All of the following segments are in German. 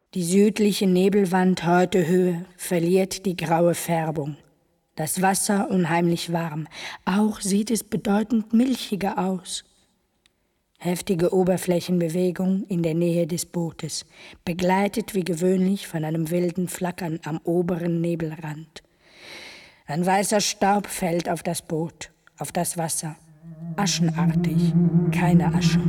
Die südliche Nebelwand, heute Höhe, verliert die graue Färbung. Das Wasser unheimlich warm, auch sieht es bedeutend milchiger aus. Heftige Oberflächenbewegung in der Nähe des Bootes, begleitet wie gewöhnlich von einem wilden Flackern am oberen Nebelrand. Ein weißer Staub fällt auf das Boot, auf das Wasser, aschenartig, keine Asche.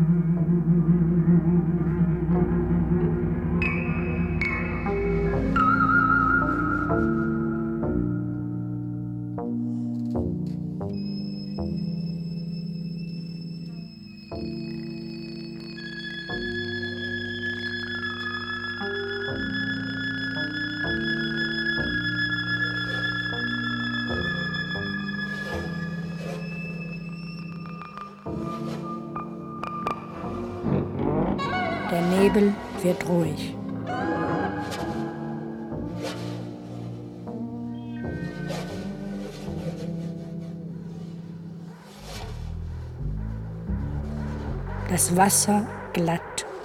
Der Nebel wird ruhig. Das Wasser glatt.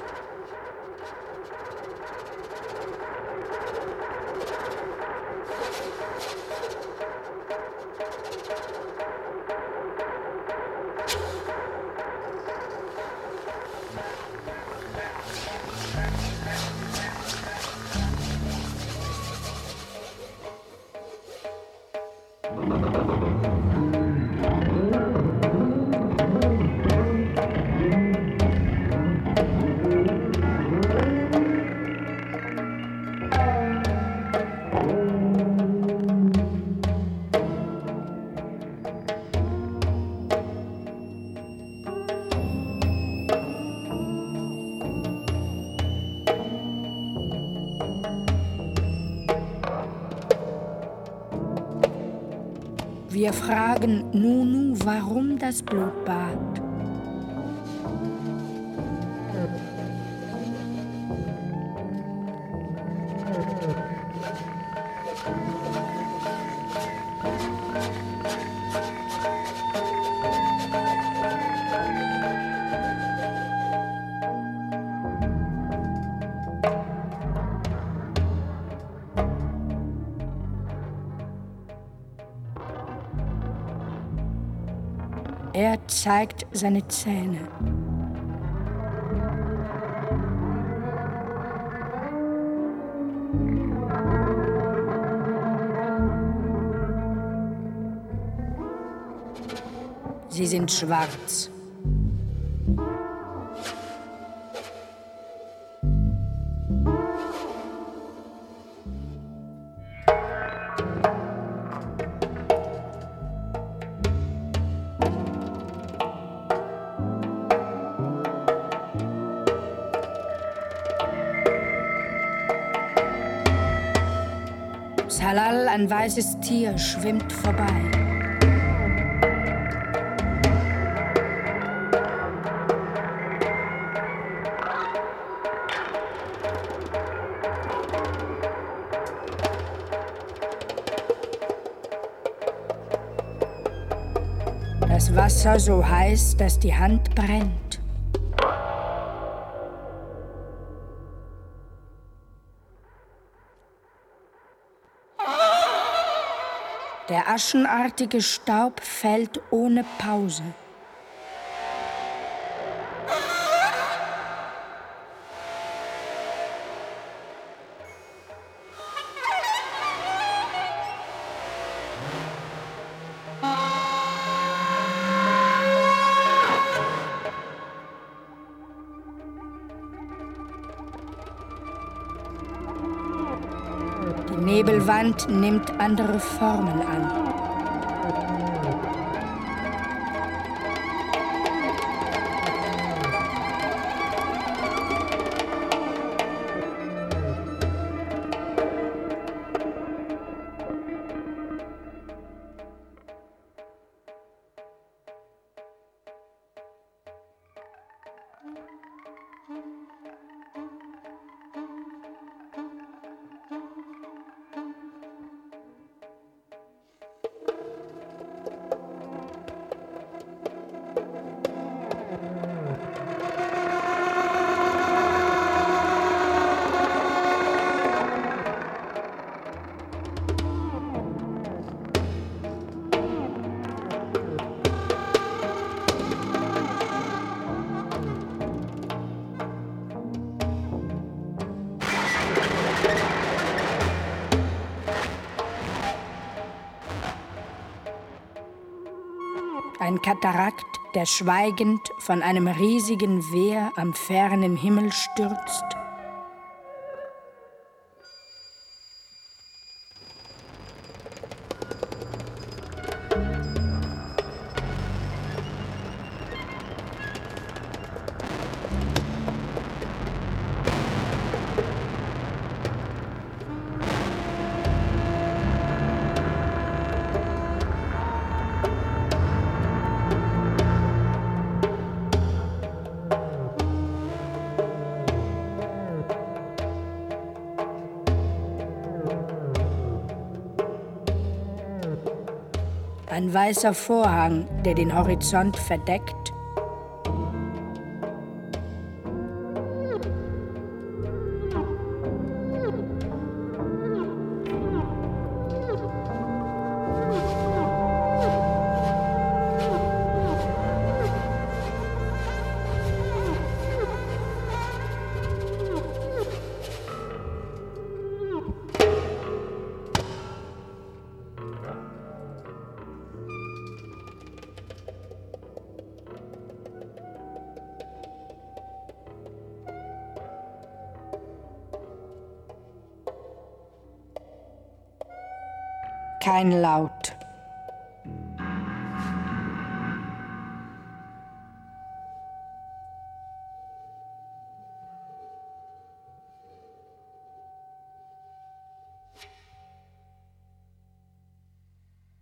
Wir fragen Nunu, warum das Blutbad? Er zeigt seine Zähne. Sie sind schwarz. Salal, ein weißes Tier, schwimmt vorbei. Das Wasser so heiß, dass die Hand brennt. Der aschenartige Staub fällt ohne Pause. Die Nebelwand nimmt andere Formen an. ein Katarakt, der schweigend von einem riesigen Wehr am fernen Himmel stürzt. Ein weißer Vorhang, der den Horizont verdeckt. Kein Laut.